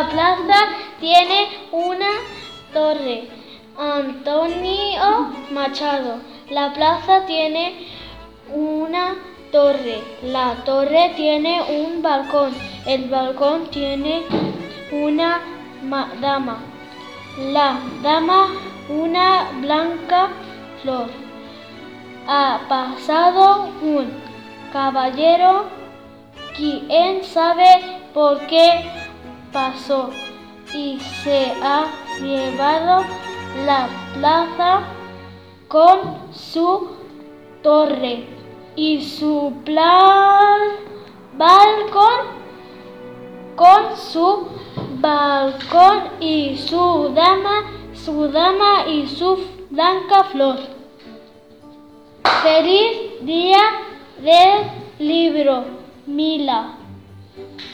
La plaza tiene una torre. Antonio Machado. La plaza tiene una torre. La torre tiene un balcón. El balcón tiene una dama. La dama una blanca flor. Ha pasado un caballero. ¿Quién sabe por qué pasó? Y se ha llevado la plaza con su torre y su balcón, y su dama y su blanca flor. Feliz día del libro, Mila.